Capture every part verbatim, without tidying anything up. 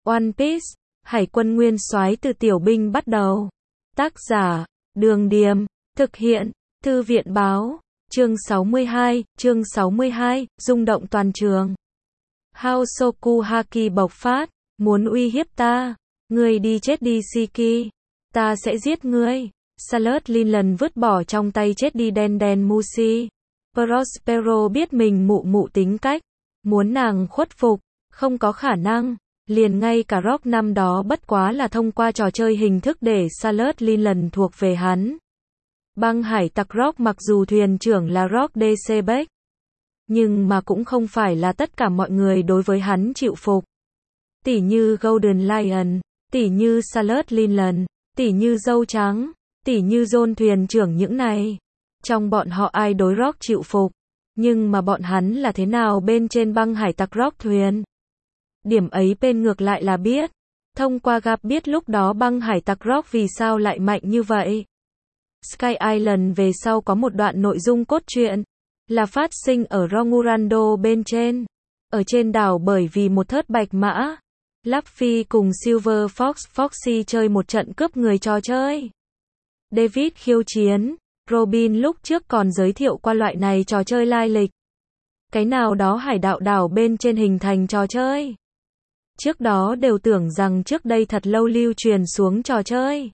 One Piece, Hải quân nguyên soái từ tiểu binh bắt đầu. Tác giả, Đường Điềm, thực hiện, Thư viện báo, chương sáu mươi hai, chương sáu mươi hai, rung động toàn trường. Hosoku Haki bộc phát, muốn uy hiếp ta, ngươi đi chết đi Shiki, ta sẽ giết ngươi. Salut Linlan vứt bỏ trong tay chết đi đen đen Mushi. Prospero biết mình mụ mụ tính cách, muốn nàng khuất phục, không có khả năng. Liền ngay cả Rock năm đó bất quá là thông qua trò chơi hình thức để Salut Linlan thuộc về hắn. Băng hải tặc Rock mặc dù thuyền trưởng là Rock đê xê Beck, nhưng mà cũng không phải là tất cả mọi người đối với hắn chịu phục. Tỷ như Golden Lion, tỷ như Salut Linlan, tỷ như Dâu Trắng, tỷ như John thuyền trưởng những này. Trong bọn họ ai đối Rock chịu phục, nhưng mà bọn hắn là thế nào bên trên băng hải tặc Rock thuyền? Điểm ấy bên ngược lại là biết. Thông qua gặp biết lúc đó băng hải tặc Rock vì sao lại mạnh như vậy. Sky Island về sau có một đoạn nội dung cốt truyện, là phát sinh ở Rongurando bên trên. Ở trên đảo bởi vì một thớt bạch mã, Luffy cùng Silver Fox Foxy chơi một trận cướp người trò chơi. David khiêu chiến, Robin lúc trước còn giới thiệu qua loại này trò chơi lai lịch. Cái nào đó hải đạo đảo bên trên hình thành trò chơi. Trước đó đều tưởng rằng trước đây thật lâu lưu truyền xuống trò chơi.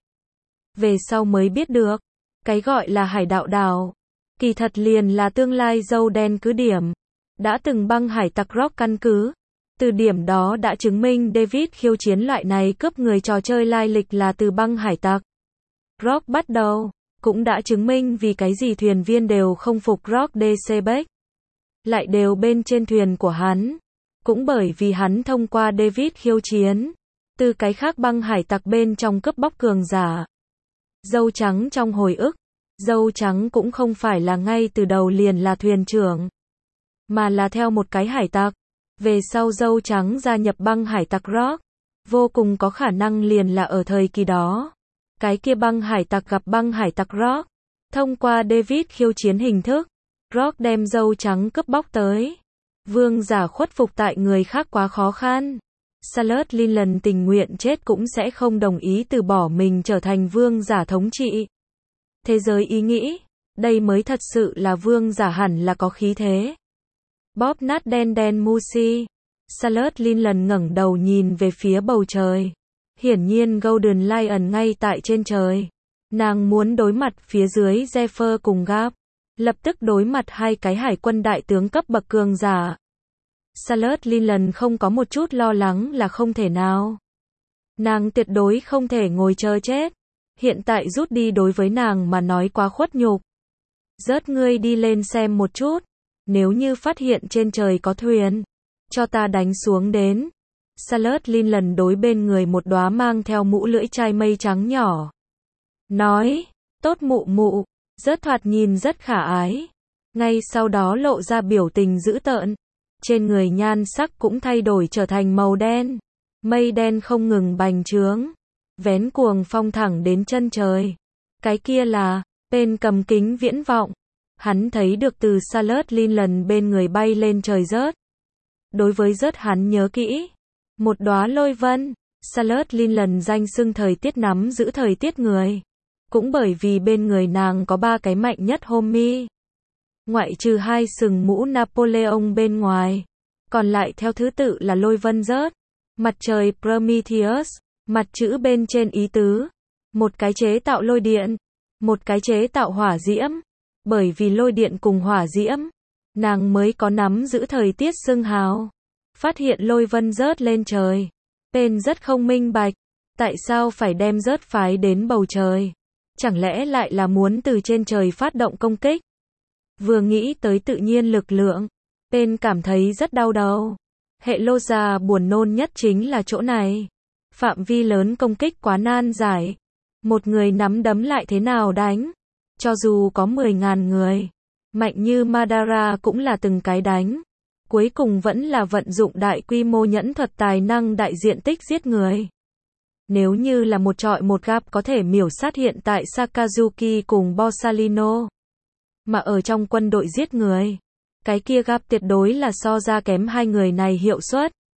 Về sau mới biết được, cái gọi là hải đạo đảo, kỳ thật liền là tương lai dâu đen cứ điểm. Đã từng băng hải tặc Rock căn cứ. Từ điểm đó đã chứng minh David khiêu chiến loại này cướp người trò chơi lai lịch là từ băng hải tặc Rock bắt đầu. Cũng đã chứng minh vì cái gì thuyền viên đều không phục Rock đê xê Beck, lại đều bên trên thuyền của hắn. Cũng bởi vì hắn thông qua David khiêu chiến, từ cái khác băng hải tặc bên trong cướp bóc cường giả. Dâu Trắng trong hồi ức, Dâu Trắng cũng không phải là ngay từ đầu liền là thuyền trưởng, mà là theo một cái hải tặc. Về sau Dâu Trắng gia nhập băng hải tặc Rock, vô cùng có khả năng liền là ở thời kỳ đó. Cái kia băng hải tặc gặp băng hải tặc Rock, thông qua David khiêu chiến hình thức, Rock đem Dâu Trắng cướp bóc tới. Vương giả khuất phục tại người khác quá khó khăn. Salut Linlan tình nguyện chết cũng sẽ không đồng ý từ bỏ mình trở thành vương giả thống trị thế giới ý nghĩ. Đây mới thật sự là vương giả hẳn là có khí thế. Bóp nát đen đen Mushi. Salut Linlan ngẩng đầu nhìn về phía bầu trời. Hiển nhiên Golden Lion ngay tại trên trời. Nàng muốn đối mặt phía dưới Zephyr cùng Garp. Lập tức đối mặt hai cái hải quân đại tướng cấp bậc cường giả. Salut Linlan không có một chút lo lắng là không thể nào. Nàng tuyệt đối không thể ngồi chờ chết. Hiện tại rút đi đối với nàng mà nói quá khuất nhục. Rớt ngươi đi lên xem một chút. Nếu như phát hiện trên trời có thuyền, cho ta đánh xuống đến. Salut Linlan đối bên người một đóa mang theo mũ lưỡi chai mây trắng nhỏ. Nói, tốt mụ mụ, rất thoạt nhìn rất khả ái. Ngay sau đó lộ ra biểu tình dữ tợn. Trên người nhan sắc cũng thay đổi trở thành màu đen. Mây đen không ngừng bành trướng. Vén cuồng phong thẳng đến chân trời. Cái kia là, bên cầm kính viễn vọng. Hắn thấy được từ Salut Linlan bên người bay lên trời rớt. Đối với rớt hắn nhớ kỹ. Một đóa lôi vân. Salut Linlan danh xưng thời tiết nắm giữ thời tiết người. Cũng bởi vì bên người nàng có ba cái mạnh nhất homie. Ngoại trừ hai sừng mũ Napoleon bên ngoài. Còn lại theo thứ tự là lôi vân rớt. Mặt trời Prometheus. Mặt chữ bên trên ý tứ. Một cái chế tạo lôi điện. Một cái chế tạo hỏa diễm. Bởi vì lôi điện cùng hỏa diễm, nàng mới có nắm giữ thời tiết xưng hào. Phát hiện lôi vân rớt lên trời. Tên rất không minh bạch. Tại sao phải đem rớt phái đến bầu trời? Chẳng lẽ lại là muốn từ trên trời phát động công kích? Vừa nghĩ tới tự nhiên lực lượng, tên cảm thấy rất đau đầu. Hệ lô già buồn nôn nhất chính là chỗ này. Phạm vi lớn công kích quá nan giải. Một người nắm đấm lại thế nào đánh? Cho dù có mười ngàn người, mạnh như Madara cũng là từng cái đánh. Cuối cùng vẫn là vận dụng đại quy mô nhẫn thuật tài năng đại diện tích giết người. Nếu như là một trọi một Garp có thể miểu sát hiện tại Sakazuki cùng Borsalino. Mà ở trong quân đội giết người, cái kia Garp tuyệt đối là so ra kém hai người này hiệu suất.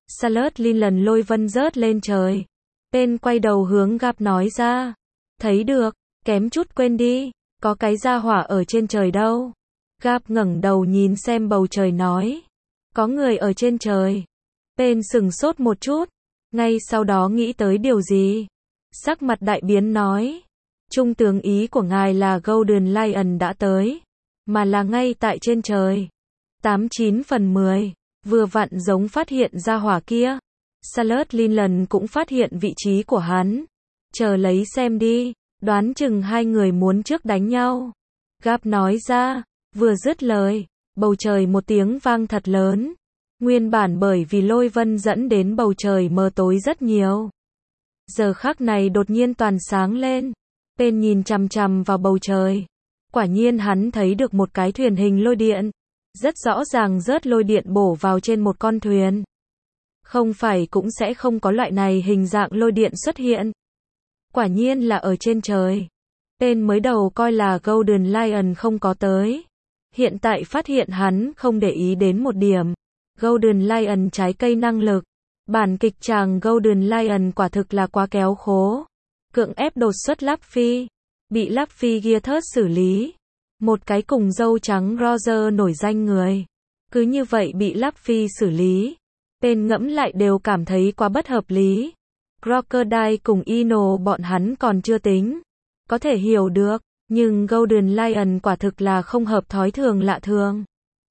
Salad Lincoln lôi vân rớt lên trời. Tên quay đầu hướng Gap nói ra. Thấy được, kém chút quên đi, có cái gia hỏa ở trên trời đâu. Gap ngẩng đầu nhìn xem bầu trời nói. Có người ở trên trời. Tên sừng sốt một chút, ngay sau đó nghĩ tới điều gì. Sắc mặt đại biến nói. Trung tướng ý của ngài là Golden Lion đã tới, mà là ngay tại trên trời. Tám chín phần mười, vừa vặn giống phát hiện ra hỏa kia. Salad Lincoln cũng phát hiện vị trí của hắn. Chờ lấy xem đi, đoán chừng hai người muốn trước đánh nhau. Gap nói ra, vừa dứt lời, bầu trời một tiếng vang thật lớn. Nguyên bản bởi vì lôi vân dẫn đến bầu trời mờ tối rất nhiều. Giờ khắc này đột nhiên toàn sáng lên. Tên nhìn chằm chằm vào bầu trời. Quả nhiên hắn thấy được một cái thuyền hình lôi điện. Rất rõ ràng rớt lôi điện bổ vào trên một con thuyền. Không phải cũng sẽ không có loại này hình dạng lôi điện xuất hiện. Quả nhiên là ở trên trời. Tên mới đầu coi là Golden Lion không có tới. Hiện tại phát hiện hắn không để ý đến một điểm. Golden Lion trái cây năng lực. Bản kịch chàng Golden Lion quả thực là quá kéo khố. Cưỡng ép đột xuất Luffy. Bị Luffy Gearthus xử lý. Một cái cùng dâu trắng Roger nổi danh người. Cứ như vậy bị Luffy xử lý. Tên ngẫm lại đều cảm thấy quá bất hợp lý. Crocodile cùng Ino bọn hắn còn chưa tính. Có thể hiểu được. Nhưng Golden Lion quả thực là không hợp thói thường lạ thường.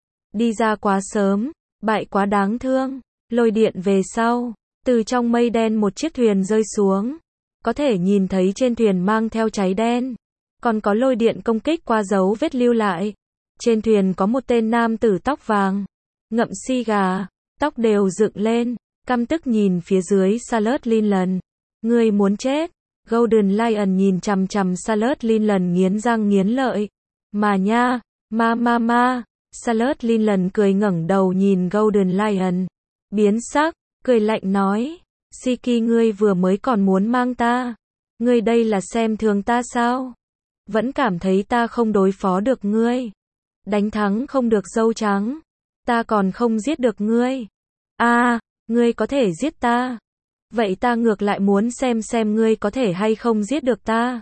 Đi ra quá sớm. Bại quá đáng thương. Lôi điện về sau. Từ trong mây đen một chiếc thuyền rơi xuống. Có thể nhìn thấy trên thuyền mang theo cháy đen. Còn có lôi điện công kích qua dấu vết lưu lại. Trên thuyền có một tên nam tử tóc vàng. Ngậm xì gà. Tóc đều dựng lên. Căm tức nhìn phía dưới Salad Lincoln. Ngươi muốn chết. Golden Lion nhìn chằm chằm Salad Lincoln nghiến răng nghiến lợi. Mà nha. Ma ma ma. Salad Lincoln cười ngẩng đầu nhìn Golden Lion. Biến sắc. Cười lạnh nói. Shiki ngươi vừa mới còn muốn mang ta. Ngươi đây là xem thường ta sao? Vẫn cảm thấy ta không đối phó được ngươi. Đánh thắng không được dâu trắng. Ta còn không giết được ngươi. A, à, ngươi có thể giết ta. Vậy ta ngược lại muốn xem xem ngươi có thể hay không giết được ta.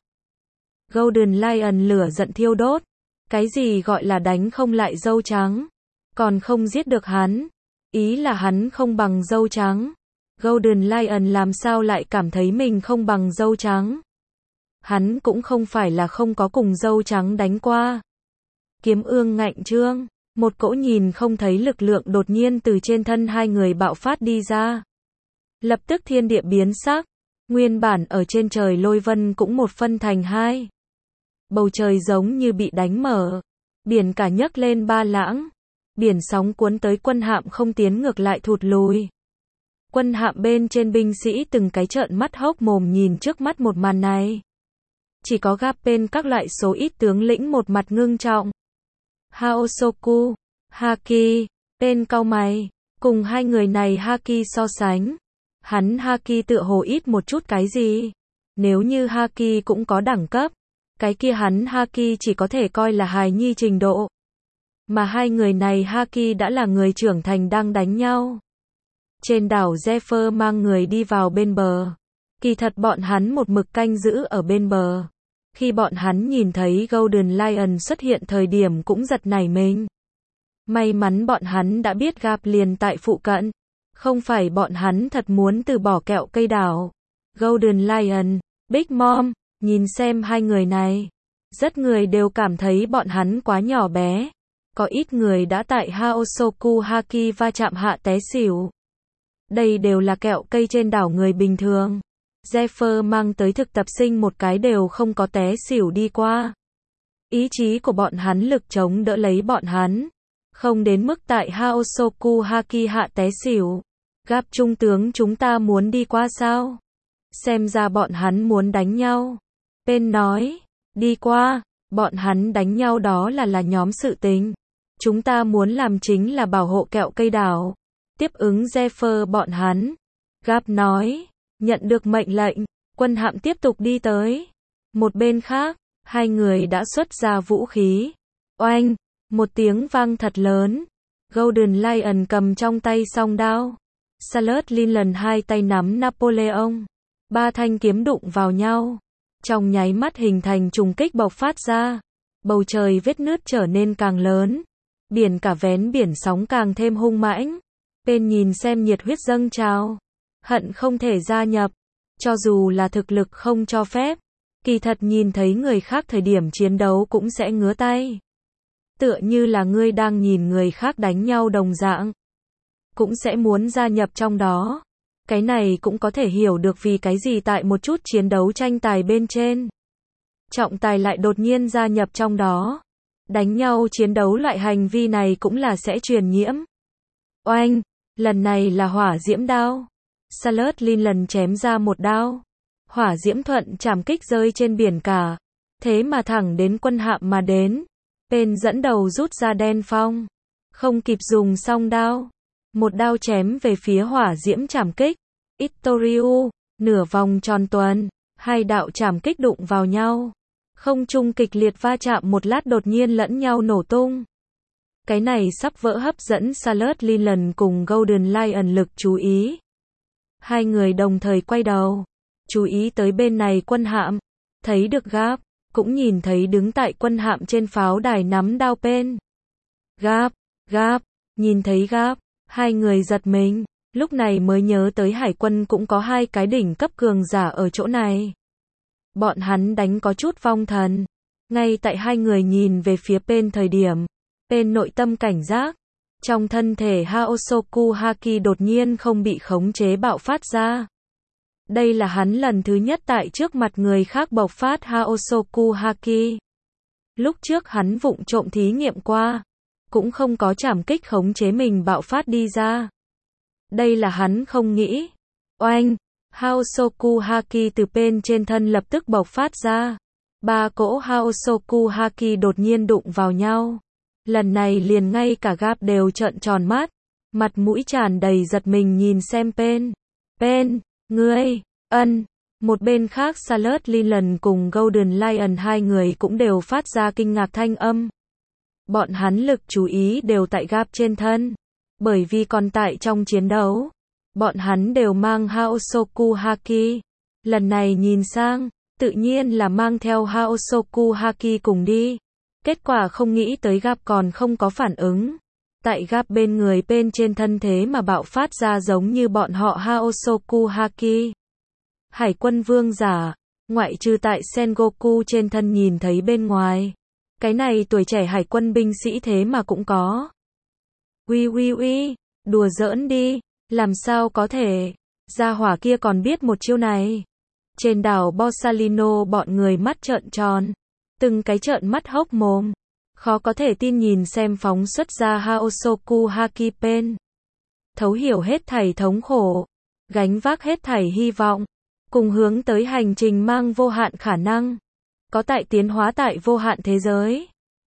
Golden Lion lửa giận thiêu đốt. Cái gì gọi là đánh không lại dâu trắng? Còn không giết được hắn. Ý là hắn không bằng dâu trắng. Golden Lion làm sao lại cảm thấy mình không bằng dâu trắng? Hắn cũng không phải là không có cùng dâu trắng đánh qua. Kiếm ương ngạnh trương, một cỗ nhìn không thấy lực lượng đột nhiên từ trên thân hai người bạo phát đi ra. Lập tức thiên địa biến sắc, nguyên bản ở trên trời lôi vân cũng một phân thành hai. Bầu trời giống như bị đánh mở, biển cả nhấc lên ba lãng, biển sóng cuốn tới quân hạm không tiến ngược lại thụt lùi. Quân hạm bên trên binh sĩ từng cái trợn mắt hốc mồm nhìn trước mắt một màn này. Chỉ có Gap bên các loại số ít tướng lĩnh một mặt ngưng trọng. Haosoku, Haki, bên cau mày, cùng hai người này Haki so sánh. Hắn Haki tựa hồ ít một chút cái gì. Nếu như Haki cũng có đẳng cấp, cái kia hắn Haki chỉ có thể coi là hài nhi trình độ. Mà hai người này Haki đã là người trưởng thành đang đánh nhau. Trên đảo Zephyr mang người đi vào bên bờ. Kỳ thật bọn hắn một mực canh giữ ở bên bờ. Khi bọn hắn nhìn thấy Golden Lion xuất hiện thời điểm cũng giật nảy mình. May mắn bọn hắn đã biết Gap liền tại phụ cận. Không phải bọn hắn thật muốn từ bỏ kẹo cây đảo. Golden Lion, Big Mom, nhìn xem hai người này. Rất người đều cảm thấy bọn hắn quá nhỏ bé. Có ít người đã tại Haosoku Haki va chạm hạ té xỉu. Đây đều là kẹo cây trên đảo người bình thường. Zephyr mang tới thực tập sinh một cái đều không có té xỉu đi qua. Ý chí của bọn hắn lực chống đỡ lấy bọn hắn. Không đến mức tại Haosoku Haki hạ té xỉu. Gap trung tướng chúng ta muốn đi qua sao? Xem ra bọn hắn muốn đánh nhau. Pen nói, đi qua, bọn hắn đánh nhau đó là là nhóm sự tình. Chúng ta muốn làm chính là bảo hộ kẹo cây đảo. Tiếp ứng Zephyr bọn hắn. Gap nói, nhận được mệnh lệnh, quân hạm tiếp tục đi tới. Một bên khác, hai người đã xuất ra vũ khí. Oanh, một tiếng vang thật lớn. Golden Lion cầm trong tay song đao. Salut lần hai tay nắm Napoleon. Ba thanh kiếm đụng vào nhau. Trong nháy mắt hình thành trùng kích bộc phát ra. Bầu trời vết nứt trở nên càng lớn. Biển cả vén biển sóng càng thêm hung mãnh. Bên nhìn xem nhiệt huyết dâng trào. Hận không thể gia nhập. Cho dù là thực lực không cho phép. Kỳ thật nhìn thấy người khác thời điểm chiến đấu cũng sẽ ngứa tay. Tựa như là ngươi đang nhìn người khác đánh nhau đồng dạng. Cũng sẽ muốn gia nhập trong đó. Cái này cũng có thể hiểu được vì cái gì tại một chút chiến đấu tranh tài bên trên. Trọng tài lại đột nhiên gia nhập trong đó. Đánh nhau chiến đấu loại hành vi này cũng là sẽ truyền nhiễm. Oanh, lần này là hỏa diễm đao. Salut lần chém ra một đao. Hỏa diễm thuận chạm kích rơi trên biển cả. Thế mà thẳng đến quân hạm mà đến. Bên dẫn đầu rút ra đen phong. Không kịp dùng song đao. Một đao chém về phía hỏa diễm chạm kích. Itoriu, nửa vòng tròn tuần. Hai đạo chạm kích đụng vào nhau. Không trung kịch liệt va chạm một lát đột nhiên lẫn nhau nổ tung. Cái này sắp vỡ hấp dẫn Salut lần cùng Golden Lion lực chú ý. Hai người đồng thời quay đầu. Chú ý tới bên này quân hạm. Thấy được Gap. Cũng nhìn thấy đứng tại quân hạm trên pháo đài nắm đao pen. Gap, Gap, nhìn thấy Gap. Hai người giật mình. Lúc này mới nhớ tới hải quân cũng có hai cái đỉnh cấp cường giả ở chỗ này. Bọn hắn đánh có chút vong thần. Ngay tại hai người nhìn về phía Pen thời điểm. Pen nội tâm cảnh giác. Trong thân thể Haosoku Haki đột nhiên không bị khống chế bạo phát ra. Đây là hắn lần thứ nhất tại trước mặt người khác bộc phát Haosoku Haki. Lúc trước hắn vụng trộm thí nghiệm qua. Cũng không có trảm kích khống chế mình bạo phát đi ra. Đây là hắn không nghĩ. Oanh! Haosoku Haki từ bên trên thân lập tức bộc phát ra. Ba cỗ Haosoku Haki đột nhiên đụng vào nhau. Lần này liền ngay cả Gap đều trợn tròn mắt. Mặt mũi tràn đầy giật mình nhìn xem Pen. Pen, ngươi, ân. Một bên khác Salut lần cùng Golden Lion hai người cũng đều phát ra kinh ngạc thanh âm. Bọn hắn lực chú ý đều tại Gap trên thân. Bởi vì còn tại trong chiến đấu. Bọn hắn đều mang Haosoku Haki. Lần này nhìn sang, tự nhiên là mang theo Haosoku Haki cùng đi. Kết quả không nghĩ tới Gap còn không có phản ứng. Tại Gap bên người bên trên thân thế mà bạo phát ra giống như bọn họ Haosoku Haki. Hải quân vương giả, ngoại trừ tại Sengoku trên thân nhìn thấy bên ngoài. Cái này tuổi trẻ hải quân binh sĩ thế mà cũng có. Ui ui ui, đùa giỡn đi, làm sao có thể, gia hỏa kia còn biết một chiêu này. Trên đảo Borsalino bọn người mắt trợn tròn, từng cái trợn mắt hốc mồm, khó có thể tin nhìn xem phóng xuất ra Haosoku Haki Pen. Thấu hiểu hết thảy thống khổ, gánh vác hết thảy hy vọng, cùng hướng tới hành trình mang vô hạn khả năng, có tại tiến hóa tại vô hạn thế giới.